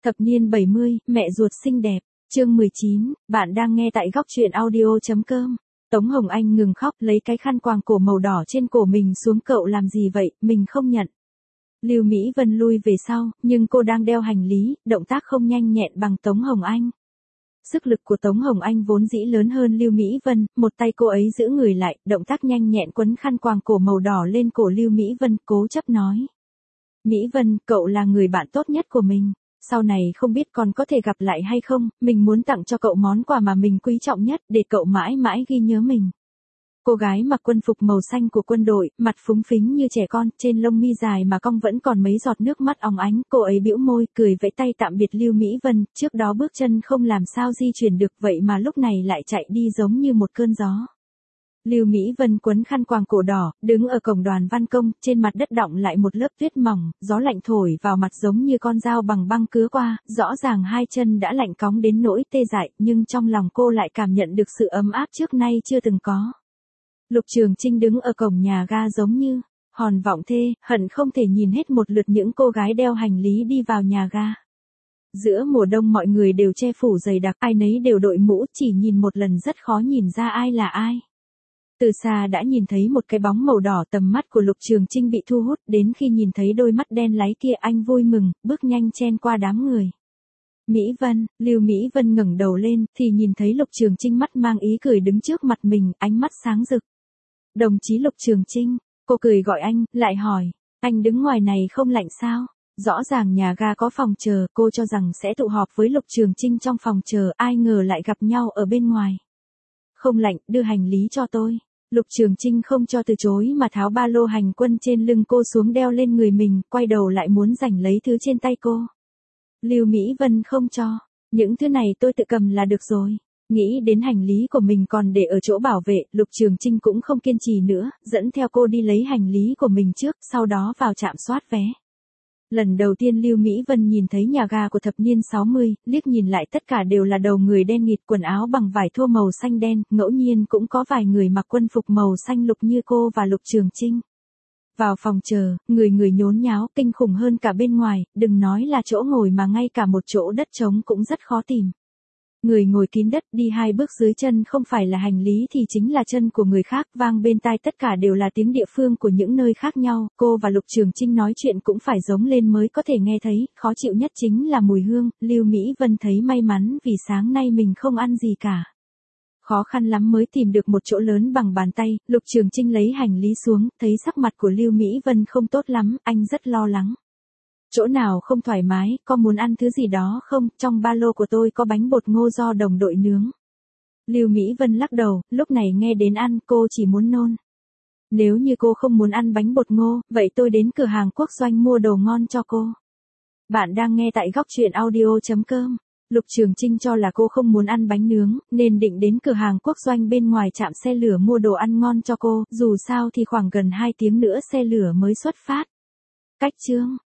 Thập niên 70, mẹ ruột xinh đẹp, chương 19, bạn đang nghe tại góc truyện audio.com. Tống Hồng Anh ngừng khóc lấy cái khăn quàng cổ màu đỏ trên cổ mình xuống. Cậu làm gì vậy, mình không nhận. Lưu Mỹ Vân lui về sau, nhưng cô đang đeo hành lý, động tác không nhanh nhẹn bằng Tống Hồng Anh. Sức lực của Tống Hồng Anh vốn dĩ lớn hơn Lưu Mỹ Vân, một tay cô ấy giữ người lại, động tác nhanh nhẹn quấn khăn quàng cổ màu đỏ lên cổ Lưu Mỹ Vân, cố chấp nói. Mỹ Vân, cậu là người bạn tốt nhất của mình. Sau này không biết còn có thể gặp lại hay không, mình muốn tặng cho cậu món quà mà mình quý trọng nhất, để cậu mãi mãi ghi nhớ mình. Cô gái mặc quân phục màu xanh của quân đội, mặt phúng phính như trẻ con, trên lông mi dài mà cong vẫn còn mấy giọt nước mắt óng ánh. Cô ấy bĩu môi, cười vẫy tay tạm biệt Lưu Mỹ Vân, trước đó bước chân không làm sao di chuyển được, vậy mà lúc này lại chạy đi giống như một cơn gió. Lưu Mỹ Vân quấn khăn quàng cổ đỏ, đứng ở cổng đoàn văn công, trên mặt đất đọng lại một lớp tuyết mỏng, gió lạnh thổi vào mặt giống như con dao bằng băng cứa qua, rõ ràng hai chân đã lạnh cóng đến nỗi tê dại, nhưng trong lòng cô lại cảm nhận được sự ấm áp trước nay chưa từng có. Lục Trường Trinh đứng ở cổng nhà ga giống như hòn vọng thê, hận không thể nhìn hết một lượt những cô gái đeo hành lý đi vào nhà ga. Giữa mùa đông mọi người đều che phủ dày đặc, ai nấy đều đội mũ, chỉ nhìn một lần rất khó nhìn ra ai là ai. Từ xa đã nhìn thấy một cái bóng màu đỏ, tầm mắt của Lục Trường Trinh bị thu hút, đến khi nhìn thấy đôi mắt đen láy kia anh vui mừng, bước nhanh chen qua đám người. Mỹ Vân, Lưu Mỹ Vân ngẩng đầu lên, thì nhìn thấy Lục Trường Trinh mắt mang ý cười đứng trước mặt mình, ánh mắt sáng rực. Đồng chí Lục Trường Trinh, cô cười gọi anh, lại hỏi, anh đứng ngoài này không lạnh sao? Rõ ràng nhà ga có phòng chờ, cô cho rằng sẽ tụ họp với Lục Trường Trinh trong phòng chờ, ai ngờ lại gặp nhau ở bên ngoài. Không lạnh, đưa hành lý cho tôi. Lục Trường Trinh không cho từ chối mà tháo ba lô hành quân trên lưng cô xuống đeo lên người mình, quay đầu lại muốn giành lấy thứ trên tay cô. Lưu Mỹ Vân không cho, những thứ này tôi tự cầm là được rồi. Nghĩ đến hành lý của mình còn để ở chỗ bảo vệ, Lục Trường Trinh cũng không kiên trì nữa, dẫn theo cô đi lấy hành lý của mình trước, sau đó vào trạm soát vé. Lần đầu tiên Lưu Mỹ Vân nhìn thấy nhà ga của thập niên 60, liếc nhìn lại tất cả đều là đầu người đen nghịt, quần áo bằng vải thô màu xanh đen, ngẫu nhiên cũng có vài người mặc quân phục màu xanh lục như cô và Lục Trường Trinh. Vào phòng chờ, người người nhốn nháo, kinh khủng hơn cả bên ngoài, đừng nói là chỗ ngồi mà ngay cả một chỗ đất trống cũng rất khó tìm. Người ngồi kín đất, đi hai bước dưới chân không phải là hành lý thì chính là chân của người khác, vang bên tai tất cả đều là tiếng địa phương của những nơi khác nhau, cô và Lục Trường Trinh nói chuyện cũng phải giống lên mới có thể nghe thấy, khó chịu nhất chính là mùi hương. Lưu Mỹ Vân thấy may mắn vì sáng nay mình không ăn gì cả. Khó khăn lắm mới tìm được một chỗ lớn bằng bàn tay, Lục Trường Trinh lấy hành lý xuống, thấy sắc mặt của Lưu Mỹ Vân không tốt lắm, anh rất lo lắng. Chỗ nào không thoải mái, có muốn ăn thứ gì đó không, trong ba lô của tôi có bánh bột ngô do đồng đội nướng. Lưu Mỹ Vân lắc đầu, lúc này nghe đến ăn, cô chỉ muốn nôn. Nếu như cô không muốn ăn bánh bột ngô, vậy tôi đến cửa hàng Quốc Doanh mua đồ ngon cho cô. Bạn đang nghe tại góc truyện audio.com. Lục Trường Trinh cho là cô không muốn ăn bánh nướng, nên định đến cửa hàng Quốc Doanh bên ngoài trạm xe lửa mua đồ ăn ngon cho cô, dù sao thì khoảng gần 2 tiếng nữa xe lửa mới xuất phát. Cách chương